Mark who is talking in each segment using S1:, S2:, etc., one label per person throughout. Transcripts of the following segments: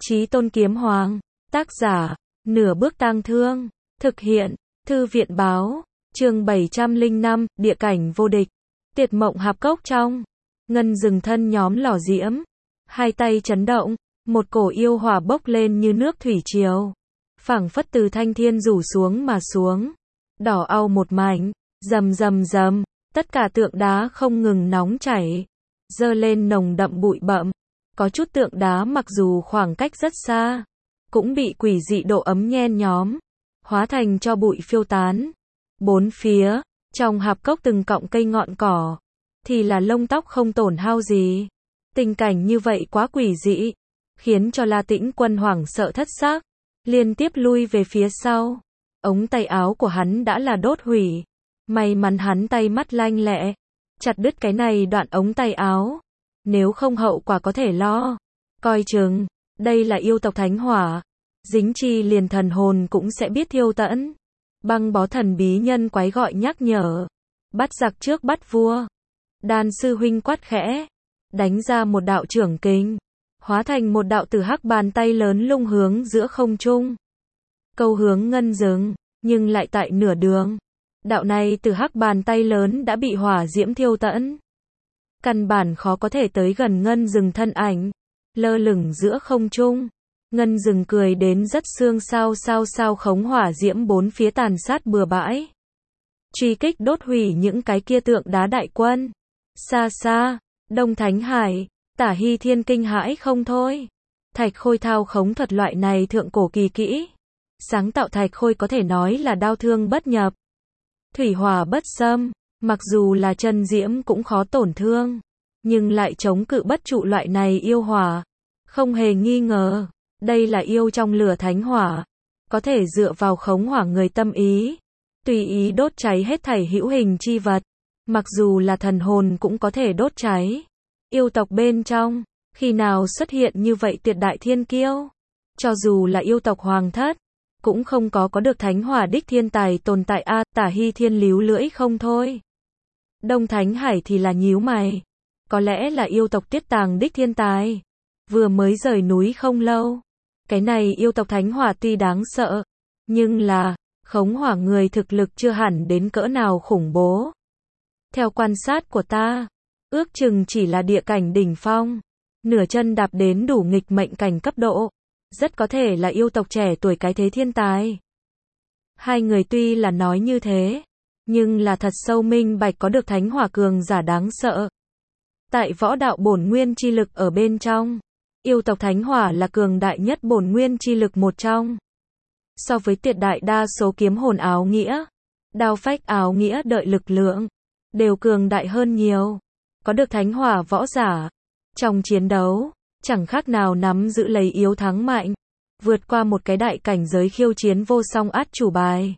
S1: Chí Tôn Kiếm Hoàng, tác giả, Nửa Bước Tang Thương, thực hiện, Thư viện báo, chương 705, địa cảnh vô địch. Tiệt Mộng Hạp Cốc trong, Ngân dừng thân nhóm lò diễm, hai tay chấn động, một cổ yêu hỏa bốc lên như nước thủy triều, phảng phất từ thanh thiên rủ xuống mà xuống, đỏ au một mảnh, rầm rầm rầm, tất cả tượng đá không ngừng nóng chảy, dơ lên nồng đậm bụi bặm. Có chút tượng đá mặc dù khoảng cách rất xa, cũng bị quỷ dị độ ấm nhen nhóm, hóa thành cho bụi phiêu tán. Bốn phía, trong hạp cốc từng cọng cây ngọn cỏ, thì là lông tóc không tổn hao gì. Tình cảnh như vậy quá quỷ dị, khiến cho La Tĩnh Quân hoảng sợ thất xác, liên tiếp lui về phía sau. Ống tay áo của hắn đã là đốt hủy. May mắn hắn tay mắt lanh lẹ, chặt đứt cái này đoạn ống tay áo. Nếu không hậu quả có thể lo. Coi chừng, đây là yêu tộc thánh hỏa. Dính chi liền thần hồn cũng sẽ biết thiêu tẫn. Băng bó thần bí nhân quái gọi nhắc nhở. Bắt giặc trước bắt vua. Đan sư huynh quát khẽ. Đánh ra một đạo trưởng kình. Hóa thành một đạo tử hắc bàn tay lớn lung hướng giữa không trung. Câu hướng ngân dừng, nhưng lại tại nửa đường. Đạo này từ hắc bàn tay lớn đã bị hỏa diễm thiêu tẫn. Căn bản khó có thể tới gần ngân rừng thân ảnh, lơ lửng giữa không trung. Ngân rừng cười đến rất xương sao khống hỏa diễm bốn phía tàn sát bừa bãi. Truy kích đốt hủy những cái kia tượng đá đại quân. Xa xa, Đông Thánh Hải, Tả Hy Thiên kinh hãi không thôi. Thạch khôi thao khống thuật loại này thượng cổ kỳ kỹ. Sáng tạo thạch khôi có thể nói là đao thương bất nhập. Thủy hỏa bất xâm. Mặc dù là chân diễm cũng khó tổn thương, nhưng lại chống cự bất trụ loại này yêu hỏa. Không hề nghi ngờ, đây là yêu trong lửa thánh hỏa, có thể dựa vào khống hỏa người tâm ý, tùy ý đốt cháy hết thảy hữu hình chi vật. Mặc dù là thần hồn cũng có thể đốt cháy. Yêu tộc bên trong, khi nào xuất hiện như vậy tuyệt đại thiên kiêu? Cho dù là yêu tộc hoàng thất, cũng không có được thánh hỏa đích thiên tài tồn tại a. Tả Hy Thiên líu lưỡi không thôi. Đông Thánh Hải thì là nhíu mày. Có lẽ là yêu tộc tiết tàng đích thiên tài. Vừa mới rời núi không lâu. Cái này yêu tộc thánh hỏa tuy đáng sợ, nhưng là, khống hỏa người thực lực chưa hẳn đến cỡ nào khủng bố. Theo quan sát của ta, ước chừng chỉ là địa cảnh đỉnh phong. Nửa chân đạp đến đủ nghịch mệnh cảnh cấp độ. Rất có thể là yêu tộc trẻ tuổi cái thế thiên tài. Hai người tuy là nói như thế, nhưng là thật sâu minh bạch có được thánh hỏa cường giả đáng sợ. Tại võ đạo bổn nguyên chi lực ở bên trong, yêu tộc thánh hỏa là cường đại nhất bổn nguyên chi lực một trong. So với tuyệt đại đa số kiếm hồn áo nghĩa, đao phách áo nghĩa đợi lực lượng, đều cường đại hơn nhiều. Có được thánh hỏa võ giả, trong chiến đấu, chẳng khác nào nắm giữ lấy yếu thắng mạnh, vượt qua một cái đại cảnh giới khiêu chiến vô song át chủ bài.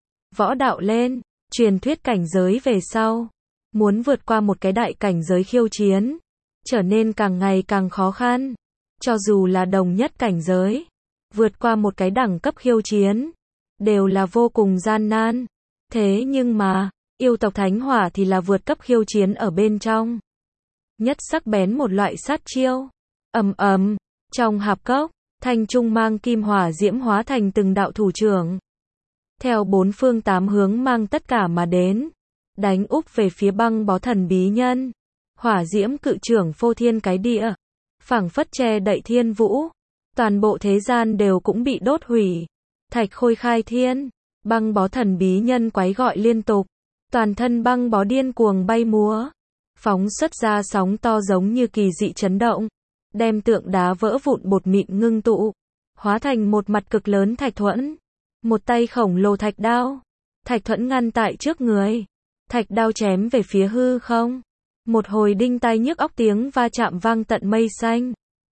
S1: Võ đạo lên, truyền thuyết cảnh giới về sau, muốn vượt qua một cái đại cảnh giới khiêu chiến, trở nên càng ngày càng khó khăn. Cho dù là đồng nhất cảnh giới, vượt qua một cái đẳng cấp khiêu chiến, đều là vô cùng gian nan. Thế nhưng mà, yêu tộc thánh hỏa thì là vượt cấp khiêu chiến ở bên trong. Nhất sắc bén một loại sát chiêu. Ầm ầm, trong hạp cốc, thanh trung mang kim hỏa diễm hóa thành từng đạo thủ trưởng. Theo bốn phương tám hướng mang tất cả mà đến, đánh úp về phía băng bó thần bí nhân. Hỏa diễm cự trưởng phô thiên cái địa, phảng phất che đậy thiên vũ. Toàn bộ thế gian đều cũng bị đốt hủy. Thạch khôi khai thiên, băng bó thần bí nhân quái gọi liên tục. Toàn thân băng bó điên cuồng bay múa, phóng xuất ra sóng to giống như kỳ dị chấn động. Đem tượng đá vỡ vụn bột mịn ngưng tụ, hóa thành một mặt cực lớn thạch thuẫn. Một tay khổng lồ thạch đao. Thạch thuẫn ngăn tại trước người. Thạch đao chém về phía hư không. Một hồi đinh tai nhức óc tiếng va chạm vang tận mây xanh.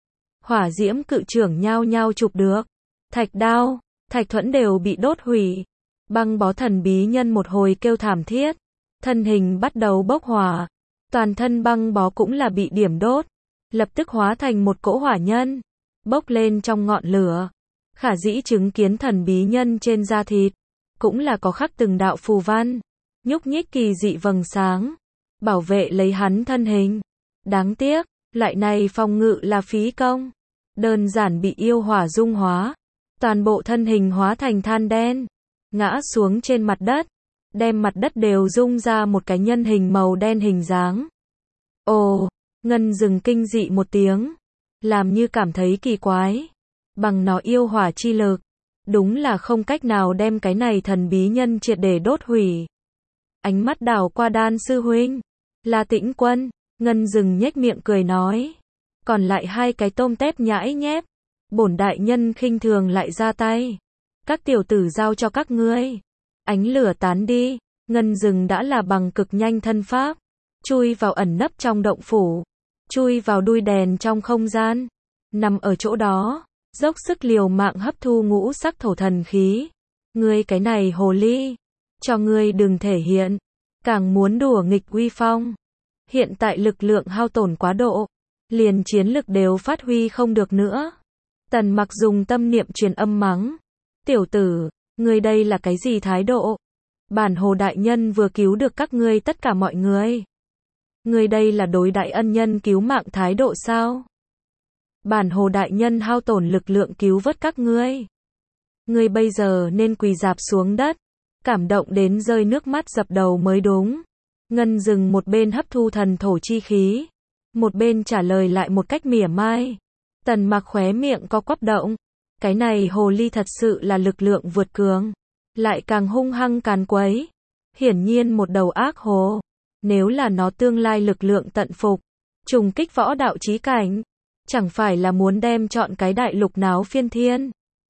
S1: Hỏa diễm cự trưởng nhao nhao chụp được. Thạch đao, thạch thuẫn đều bị đốt hủy. Băng bó thần bí nhân một hồi kêu thảm thiết. Thân hình bắt đầu bốc hỏa. Toàn thân băng bó cũng là bị điểm đốt. Lập tức hóa thành một cỗ hỏa nhân, bốc lên trong ngọn lửa. Khả dĩ chứng kiến thần bí nhân trên da thịt, cũng là có khắc từng đạo phù văn, nhúc nhích kỳ dị vầng sáng, bảo vệ lấy hắn thân hình. Đáng tiếc, loại này phòng ngự là phí công. đơn giản bị yêu hỏa dung hóa, toàn bộ thân hình hóa thành than đen, ngã xuống trên mặt đất, đem mặt đất đều dung ra một cái nhân hình màu đen hình dáng. Ồ, Ngân Dừng kinh dị một tiếng, làm như cảm thấy kỳ quái, bằng nó yêu hỏa chi lực, đúng là không cách nào đem cái này thần bí nhân triệt để đốt hủy. Ánh mắt đảo qua Đan sư huynh, là Tĩnh Quân, Ngân Dừng nhếch miệng cười nói, còn lại hai cái tôm tép nhãi nhép, bổn đại nhân khinh thường lại ra tay, các tiểu tử giao cho các ngươi. Ánh lửa tán đi, Ngân Dừng đã là bằng cực nhanh thân pháp, chui vào ẩn nấp trong động phủ, chui vào đuôi đèn trong không gian, nằm ở chỗ đó, dốc sức liều mạng hấp thu ngũ sắc thổ thần khí. Ngươi cái này hồ ly, cho ngươi đừng thể hiện, càng muốn đùa nghịch uy phong. Hiện tại lực lượng hao tổn quá độ, liền chiến lực đều phát huy không được nữa. Tần Mặc dùng tâm niệm truyền âm mắng, tiểu tử, ngươi đây là cái gì thái độ? Bản hồ đại nhân vừa cứu được các ngươi tất cả mọi người. Ngươi đây là đối đại ân nhân cứu mạng thái độ sao? Bản hồ đại nhân hao tổn lực lượng cứu vớt các ngươi. Ngươi bây giờ nên quỳ rạp xuống đất, cảm động đến rơi nước mắt dập đầu mới đúng. Ngân Dừng một bên hấp thu thần thổ chi khí, một bên trả lời lại một cách mỉa mai. Tần Mặc khóe miệng có quắp động, cái này hồ ly thật sự là lực lượng vượt cường, lại càng hung hăng càn quấy. Hiển nhiên một đầu ác hồ, nếu là nó tương lai lực lượng tận phục, trùng kích võ đạo chí cảnh, chẳng phải là muốn đem chọn cái đại lục náo phiên thiên.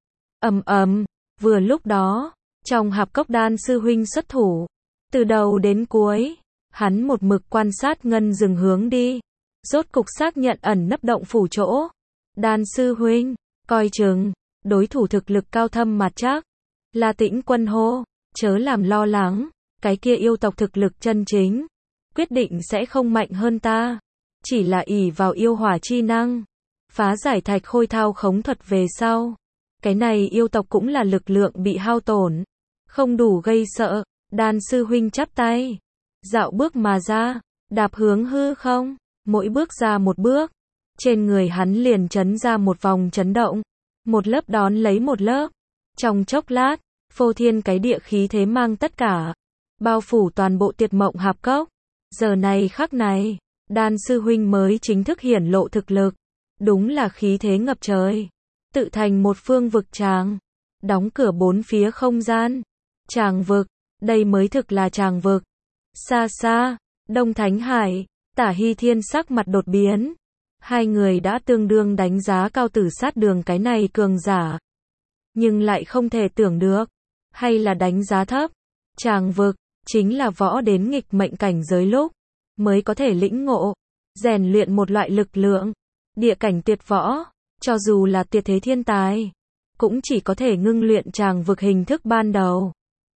S1: Vừa lúc đó, trong hạp cốc Đan sư huynh xuất thủ, từ đầu đến cuối, hắn một mực quan sát Ngân Dừng hướng đi, rốt cục xác nhận ẩn nấp động phủ chỗ. Đan sư huynh, coi chừng, đối thủ thực lực cao thâm mặt chắc, là Tĩnh Quân hô, chớ làm lo lắng, cái kia yêu tộc thực lực chân chính, quyết định sẽ không mạnh hơn ta, chỉ là ỷ vào yêu hỏa chi năng, phá giải thạch khôi thao khống thuật về sau. Cái này yêu tộc cũng là lực lượng bị hao tổn, không đủ gây sợ. Đan sư huynh chắp tay, dạo bước mà ra, đạp hướng hư không, mỗi bước ra một bước, trên người hắn liền chấn ra một vòng chấn động, một lớp đón lấy một lớp. Trong chốc lát, phô thiên cái địa khí thế mang tất cả, bao phủ toàn bộ Tiệt Mộng Hạp Cốc. Giờ này khắc này, Đan sư huynh mới chính thức hiển lộ thực lực, đúng là khí thế ngập trời, tự thành một phương vực tràng, đóng cửa bốn phía không gian. Tràng vực, đây mới thực là tràng vực. Xa xa, Đông Thánh Hải, Tả Hy Thiên sắc mặt đột biến. Hai người đã tương đương đánh giá cao Tử Sát Đường cái này cường giả, nhưng lại không thể tưởng được, hay là đánh giá thấp. Tràng vực, chính là võ đến nghịch mệnh cảnh giới lúc, mới có thể lĩnh ngộ, rèn luyện một loại lực lượng. Địa cảnh tuyệt võ, cho dù là tuyệt thế thiên tài, cũng chỉ có thể ngưng luyện tràng vực hình thức ban đầu.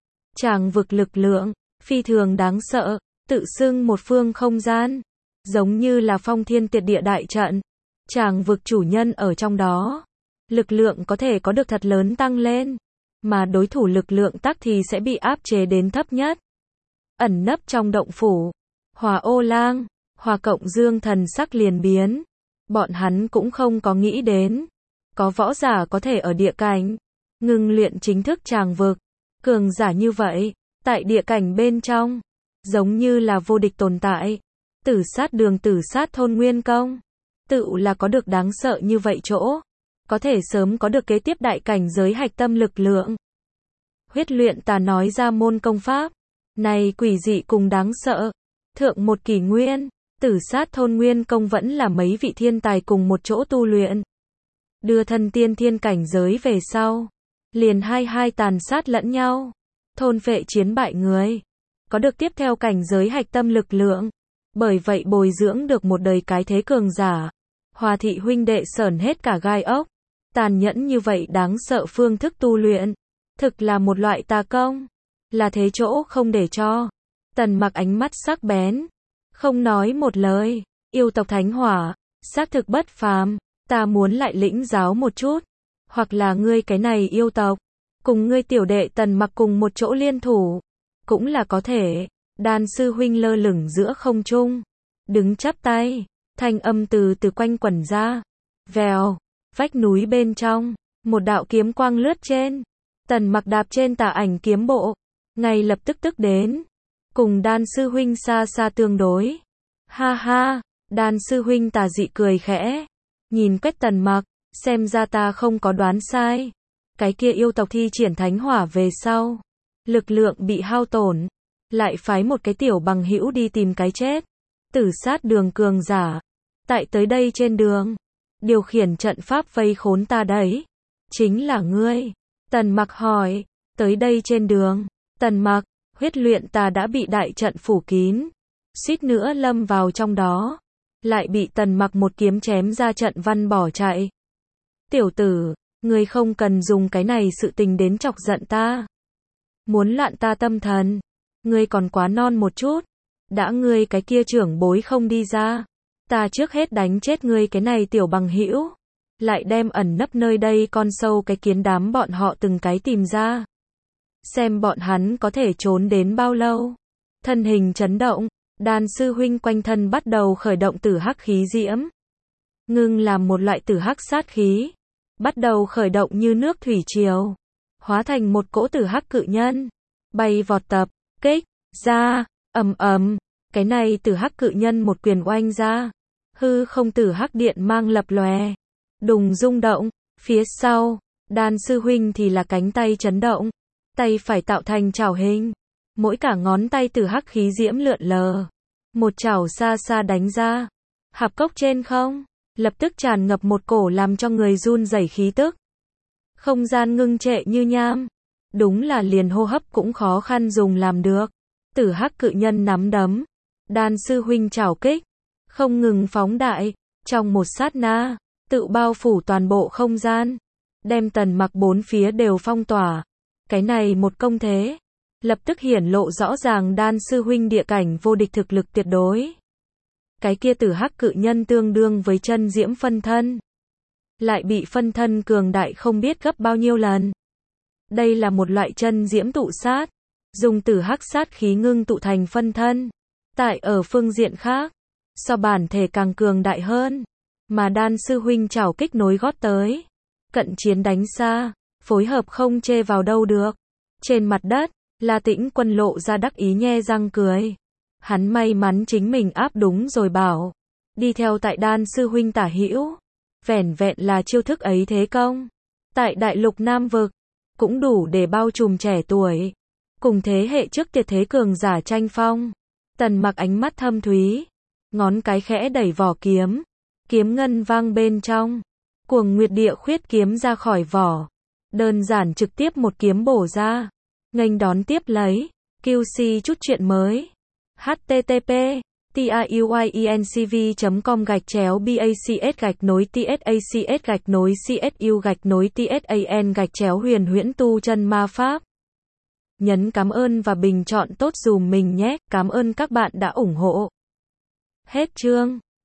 S1: Tràng vực lực lượng, phi thường đáng sợ, tự xưng một phương không gian, giống như là phong thiên tuyệt địa đại trận. Tràng vực chủ nhân ở trong đó, lực lượng có thể có được thật lớn tăng lên, mà đối thủ lực lượng tắc thì sẽ bị áp chế đến thấp nhất. Ẩn nấp trong động phủ, Hòa Ô Lang, Hòa Cộng Dương thần sắc liền biến. Bọn hắn cũng không có nghĩ đến, có võ giả có thể ở địa cảnh ngưng luyện chính thức tràng vực. Cường giả như vậy, tại địa cảnh bên trong, giống như là vô địch tồn tại. Tử Sát Đường, Tử Sát Thôn Nguyên Công, tự là có được đáng sợ như vậy chỗ, có thể sớm có được kế tiếp đại cảnh giới hạch tâm lực lượng. Huyết Luyện Tà nói ra môn công pháp này quỷ dị cùng đáng sợ. Thượng một kỷ nguyên, Tử Sát Thôn Nguyên Công vẫn là mấy vị thiên tài cùng một chỗ tu luyện, đưa thân tiên thiên cảnh giới về sau, liền hai tàn sát lẫn nhau, thôn phệ chiến bại người, có được tiếp theo cảnh giới hạch tâm lực lượng, bởi vậy bồi dưỡng được một đời cái thế cường giả. Hòa thị huynh đệ sởn hết cả gai ốc, tàn nhẫn như vậy đáng sợ phương thức tu luyện, thực là một loại tà công, là thế chỗ không để cho. Tần Mặc ánh mắt sắc bén, không nói một lời. Yêu tộc thánh hỏa, xác thực bất phàm, ta muốn lại lĩnh giáo một chút, hoặc là ngươi cái này yêu tộc, cùng ngươi tiểu đệ Tần Mặc cùng một chỗ liên thủ, cũng là có thể. Đan sư huynh lơ lửng giữa không trung, đứng chắp tay, thanh âm từ từ quanh quẩn ra. Vèo, Vách núi bên trong, một đạo kiếm quang lướt trên. Tần Mặc đạp trên tà ảnh kiếm bộ, ngay lập tức tức đến, cùng Đan sư huynh xa xa tương đối. Ha ha, Đan sư huynh tà dị cười khẽ, nhìn quét Tần Mặc, xem ra ta không có đoán sai. Cái kia yêu tộc thi triển thánh hỏa về sau, lực lượng bị hao tổn, lại phái một cái tiểu bằng hữu đi tìm cái chết. Tử sát đường cường giả, tại tới đây trên đường, điều khiển trận pháp vây khốn ta đấy, chính là ngươi. Tần Mặc hỏi, tới đây trên đường, Tần Mặc, huyết luyện ta đã bị đại trận phủ kín, suýt nữa lâm vào trong đó, lại bị Tần Mặc một kiếm chém ra trận văn bỏ chạy. Tiểu tử, ngươi không cần dùng cái này sự tình đến chọc giận ta. Muốn loạn ta tâm thần, ngươi còn quá non một chút. Đã ngươi cái kia trưởng bối không đi ra, ta trước hết đánh chết ngươi cái này tiểu bằng hữu, lại đem ẩn nấp nơi đây con sâu cái kiến đám bọn họ từng cái tìm ra. Xem bọn hắn có thể trốn đến bao lâu. Thân hình chấn động, Đan sư huynh quanh thân bắt đầu khởi động tử hắc khí diễm. Ngưng làm một loại tử hắc sát khí, bắt đầu khởi động như nước thủy triều, hóa thành một cỗ tử hắc cự nhân, bay vọt tập kích ra. Ầm ầm, cái này tử hắc cự nhân một quyền oanh ra, hư không tử hắc điện mang lập lòe, đùng rung động. Phía sau, Đan sư huynh thì là cánh tay chấn động, tay phải tạo thành chảo hình, mỗi cả ngón tay tử hắc khí diễm lượn lờ, một chảo xa xa đánh ra. Hạp cốc trên không, lập tức tràn ngập một cổ làm cho người run rẩy khí tức. Không gian ngưng trệ như nham, đúng là liền hô hấp cũng khó khăn dùng làm được. Tử hắc cự nhân nắm đấm, Đan sư huynh chảo kích, không ngừng phóng đại, trong một sát na, tự bao phủ toàn bộ không gian, đem Tần Mặc bốn phía đều phong tỏa. Cái này một công thế, lập tức hiển lộ rõ ràng Đan sư huynh địa cảnh vô địch thực lực tuyệt đối. Cái kia tử hắc cự nhân tương đương với chân diễm phân thân, lại bị phân thân cường đại không biết gấp bao nhiêu lần. Đây là một loại chân diễm tụ sát, dùng tử hắc sát khí ngưng tụ thành phân thân. Tại ở phương diện khác, so bản thể càng cường đại hơn, mà Đan sư huynh chảo kích nối gót tới, cận chiến đánh xa, phối hợp không chê vào đâu được. Trên mặt đất, La Tĩnh Quân lộ ra đắc ý nhe răng cười. Hắn may mắn chính mình áp đúng rồi bảo, đi theo tại Đan sư huynh tả hữu, vẻn vẹn là chiêu thức ấy thế công, tại đại lục Nam vực, cũng đủ để bao trùm trẻ tuổi, cùng thế hệ trước tuyệt thế cường giả tranh phong. Tần Mặc ánh mắt thâm thúy, ngón cái khẽ đẩy vỏ kiếm, kiếm ngân vang bên trong, Cuồng Nguyệt Địa Khuyết kiếm ra khỏi vỏ, đơn giản trực tiếp một kiếm bổ ra, nghênh đón tiếp lấy. QC chút chuyện mới. http tayuincv.com/bacs-tsacs-csu-tsan-huyền huyễn tu chân ma pháp. Nhấn cảm ơn và bình chọn tốt dùm mình nhé. Cảm ơn các bạn đã ủng hộ. Hết chương.